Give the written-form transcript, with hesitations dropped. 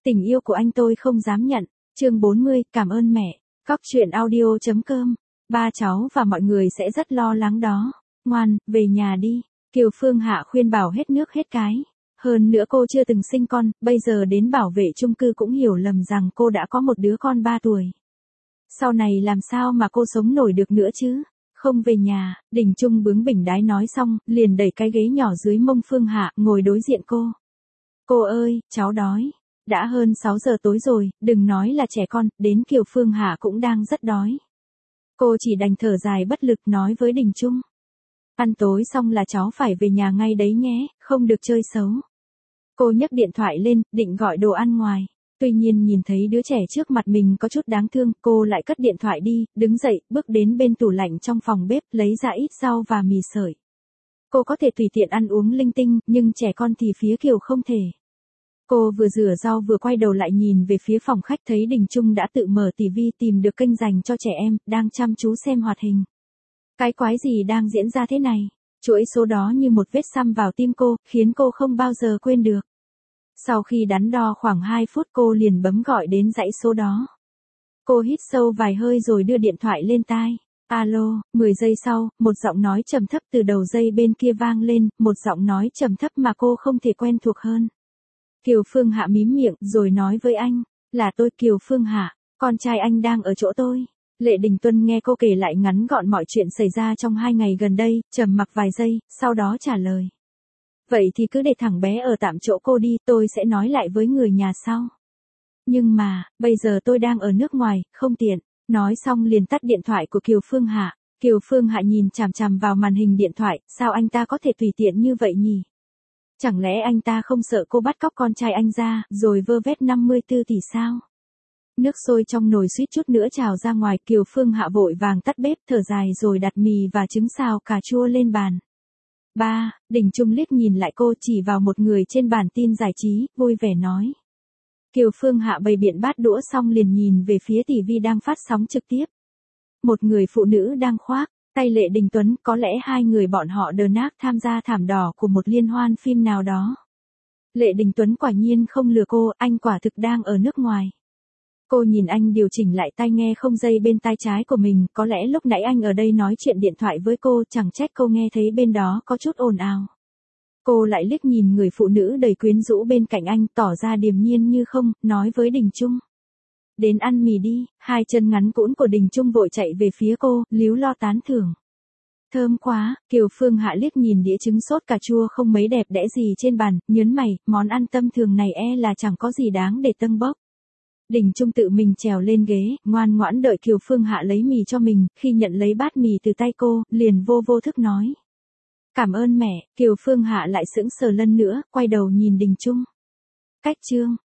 Tình yêu của anh tôi không dám nhận. Chương 40, cảm ơn mẹ. Cóc truyện audio.com. Ba cháu và mọi người sẽ rất lo lắng đó. Ngoan, về nhà đi. Kiều Phương Hạ khuyên bảo hết nước hết cái. Hơn nữa cô chưa từng sinh con, bây giờ đến bảo vệ chung cư cũng hiểu lầm rằng cô đã có một đứa con 3 tuổi. Sau này làm sao mà cô sống nổi được nữa chứ? Không về nhà, Đình Trung bướng bỉnh đái nói xong, liền đẩy cái ghế nhỏ dưới mông Phương Hạ, ngồi đối diện cô. Cô ơi, cháu đói. Đã hơn 6 giờ tối rồi, đừng nói là trẻ con, đến Kiều Phương Hạ cũng đang rất đói. Cô chỉ đành thở dài bất lực nói với Đình Trung. Ăn tối xong là cháu phải về nhà ngay đấy nhé, không được chơi xấu. Cô nhấc điện thoại lên, định gọi đồ ăn ngoài. Tuy nhiên nhìn thấy đứa trẻ trước mặt mình có chút đáng thương, cô lại cất điện thoại đi, đứng dậy, bước đến bên tủ lạnh trong phòng bếp, lấy ra ít rau và mì sợi. Cô có thể tùy tiện ăn uống linh tinh, nhưng trẻ con thì phía Kiều không thể. Cô vừa rửa rau vừa quay đầu lại nhìn về phía phòng khách thấy Đình Trung đã tự mở tivi tìm được kênh dành cho trẻ em, đang chăm chú xem hoạt hình. Cái quái gì đang diễn ra thế này? Chuỗi số đó như một vết xăm vào tim cô, khiến cô không bao giờ quên được. Sau khi đắn đo khoảng 2 phút cô liền bấm gọi đến dãy số đó. Cô hít sâu vài hơi rồi đưa điện thoại lên tai. Alo, 10 giây sau, một giọng nói trầm thấp từ đầu dây bên kia vang lên, một giọng nói trầm thấp mà cô không thể quen thuộc hơn. Kiều Phương Hạ mím miệng rồi nói với anh, là tôi Kiều Phương Hạ, con trai anh đang ở chỗ tôi. Lệ Đình Tuân nghe cô kể lại ngắn gọn mọi chuyện xảy ra trong 2 ngày gần đây, trầm mặc vài giây, sau đó trả lời. Vậy thì cứ để thằng bé ở tạm chỗ cô đi, tôi sẽ nói lại với người nhà sau. Nhưng mà, bây giờ tôi đang ở nước ngoài, không tiện. Nói xong liền tắt điện thoại của Kiều Phương Hạ. Kiều Phương Hạ nhìn chằm chằm vào màn hình điện thoại, sao anh ta có thể tùy tiện như vậy nhỉ? Chẳng lẽ anh ta không sợ cô bắt cóc con trai anh ra, rồi vơ vét 54 tỷ sao? Nước sôi trong nồi suýt chút nữa trào ra ngoài, Kiều Phương Hạ vội vàng tắt bếp, thở dài rồi đặt mì và trứng xào cà chua lên bàn. Ba, Đình Trung liếc nhìn lại cô chỉ vào một người trên bản tin giải trí, vui vẻ nói. Kiều Phương Hạ bày biện bát đũa xong liền nhìn về phía tivi đang phát sóng trực tiếp. Một người phụ nữ đang khoác tay Lệ Đình Tuấn, có lẽ hai người bọn họ đờ nác tham gia thảm đỏ của một liên hoan phim nào đó. Lệ Đình Tuấn quả nhiên không lừa cô, anh quả thực đang ở nước ngoài. Cô nhìn anh điều chỉnh lại tai nghe không dây bên tai trái của mình, có lẽ lúc nãy anh ở đây nói chuyện điện thoại với cô, chẳng trách cô nghe thấy bên đó có chút ồn ào. Cô lại liếc nhìn người phụ nữ đầy quyến rũ bên cạnh anh, tỏ ra điềm nhiên như không, nói với Đình Trung. Đến ăn mì đi. Hai chân ngắn cũn của Đình Trung vội chạy về phía cô, líu lo tán thưởng. Thơm quá. Kiều Phương Hạ liếc nhìn đĩa trứng sốt cà chua không mấy đẹp đẽ gì trên bàn, nhớn mày, món ăn tâm thường này là chẳng có gì đáng để tâng bốc. Đình Trung tự mình trèo lên ghế, ngoan ngoãn đợi Kiều Phương Hạ lấy mì cho mình, khi nhận lấy bát mì từ tay cô, liền vô thức nói. Cảm ơn mẹ. Kiều Phương Hạ lại sững sờ lần nữa, quay đầu nhìn Đình Trung. Cách chương